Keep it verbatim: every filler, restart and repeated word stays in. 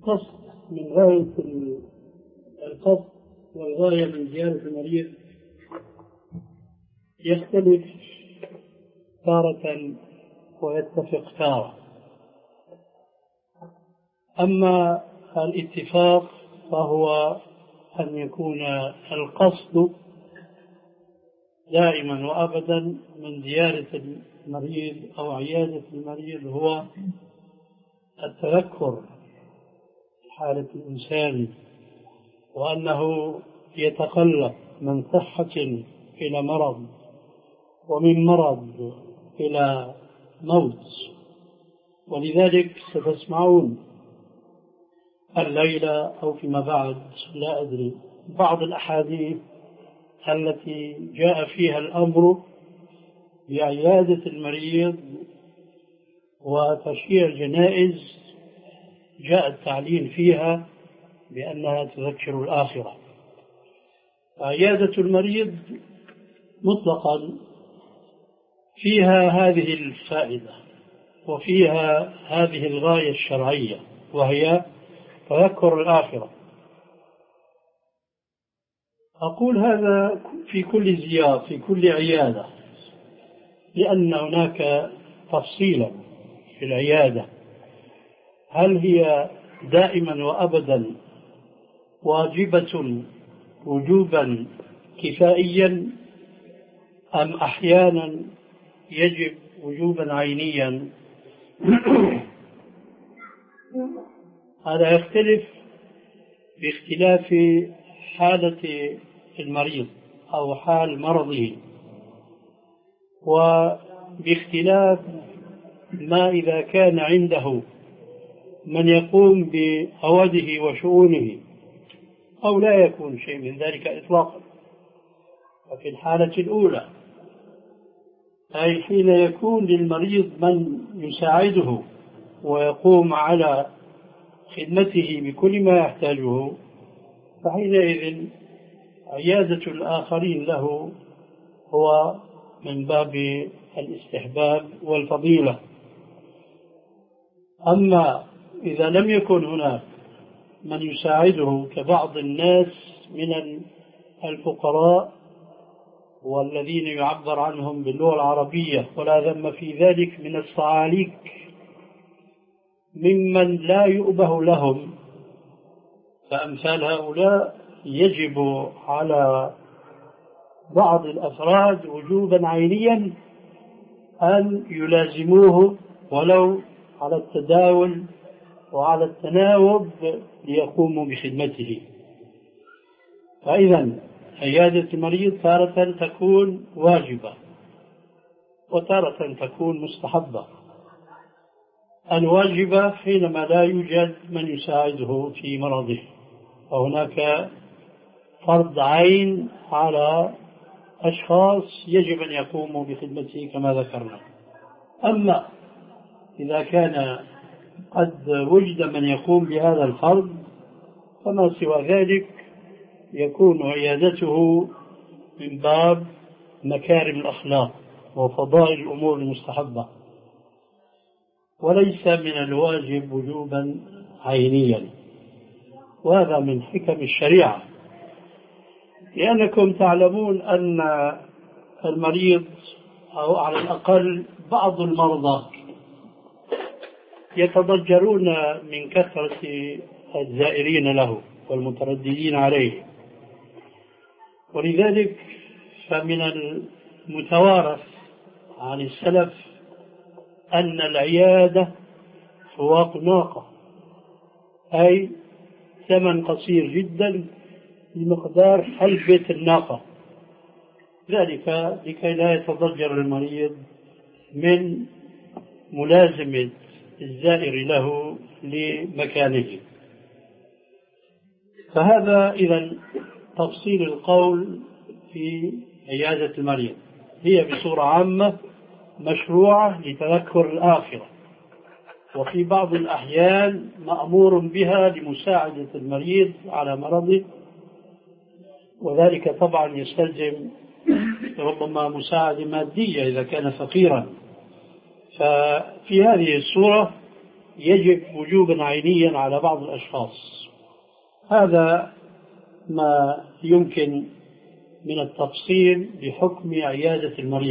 القصد من غاية القصد والغاية من زيارة المريض يختلف تارة ويتفق تارة. أما الاتفاق فهو أن يكون القصد دائما وأبدا من زيارة المريض أو عيادة المريض هو التذكر حالة الإنسان، وأنه يتقلب من صحة إلى مرض ومن مرض إلى موت. ولذلك ستسمعون الليلة أو فيما بعد لا أدري بعض الأحاديث التي جاء فيها الأمر بعيادة المريض وتشييع الجنائز، جاء التعليل فيها بأنها تذكر الآخرة. عيادة المريض مطلقا فيها هذه الفائدة وفيها هذه الغاية الشرعية، وهي تذكر الآخرة. أقول هذا في كل زيارة في كل عيادة، لأن هناك تفصيلا في العيادة، هل هي دائما وأبدا واجبة وجوبا كفائيا أم أحيانا يجب وجوبا عينيا. هذا يختلف باختلاف حالة المريض أو حال مرضه، وباختلاف ما إذا كان عنده من يقوم بأوده وشؤونه أو لا يكون شيء من ذلك إطلاقا. وفي الحالة الأولى أي حين يكون للمريض من يساعده ويقوم على خدمته بكل ما يحتاجه، فحينئذ عيادة الآخرين له هو من باب الاستحباب والفضيلة. أما إذا لم يكن هناك من يساعده كبعض الناس من الفقراء والذين يعبر عنهم باللغة العربية ولا ذم في ذلك من الصعاليك ممن لا يؤبه لهم، فأمثال هؤلاء يجب على بعض الأفراد وجوبا عينيا أن يلازموه ولو على التداول وعلى التناوب ليقوموا بخدمته. فإذا عيادة المريض تارة تكون واجبة وتارة تكون مستحبة. الواجبة حينما لا يوجد من يساعده في مرضه، وهناك فرض عين على أشخاص يجب أن يقوموا بخدمته كما ذكرنا. أما إذا كان قد وجد من يقوم بهذا الفرض فما سوى ذلك يكون عيادته من باب مكارم الأخلاق وفضائل الأمور المستحبة، وليس من الواجب وجوبا عينيا. وهذا من حكم الشريعة، لأنكم تعلمون أن المريض أو على الأقل بعض المرضى يتضجرون من كثرة الزائرين له والمترددين عليه، ولذلك فمن المتوارث عن السلف أن العيادة فواق ناقة، أي ثمن قصير جدا بمقدار حلبة الناقة، ذلك لكي لا يتضجر المريض من ملازمة الزائر له لمكانه. فهذا إذن تفصيل القول في عيادة المريض، هي بصورة عامة مشروعة لتذكر الآخرة، وفي بعض الأحيان مأمور بها لمساعدة المريض على مرضه، وذلك طبعا يستلزم ربما مساعدة مادية إذا كان فقيرا. ففي هذه الصورة يجب وجوبا عينيا على بعض الأشخاص. هذا ما يمكن من التفصيل بحكم عيادة المريض.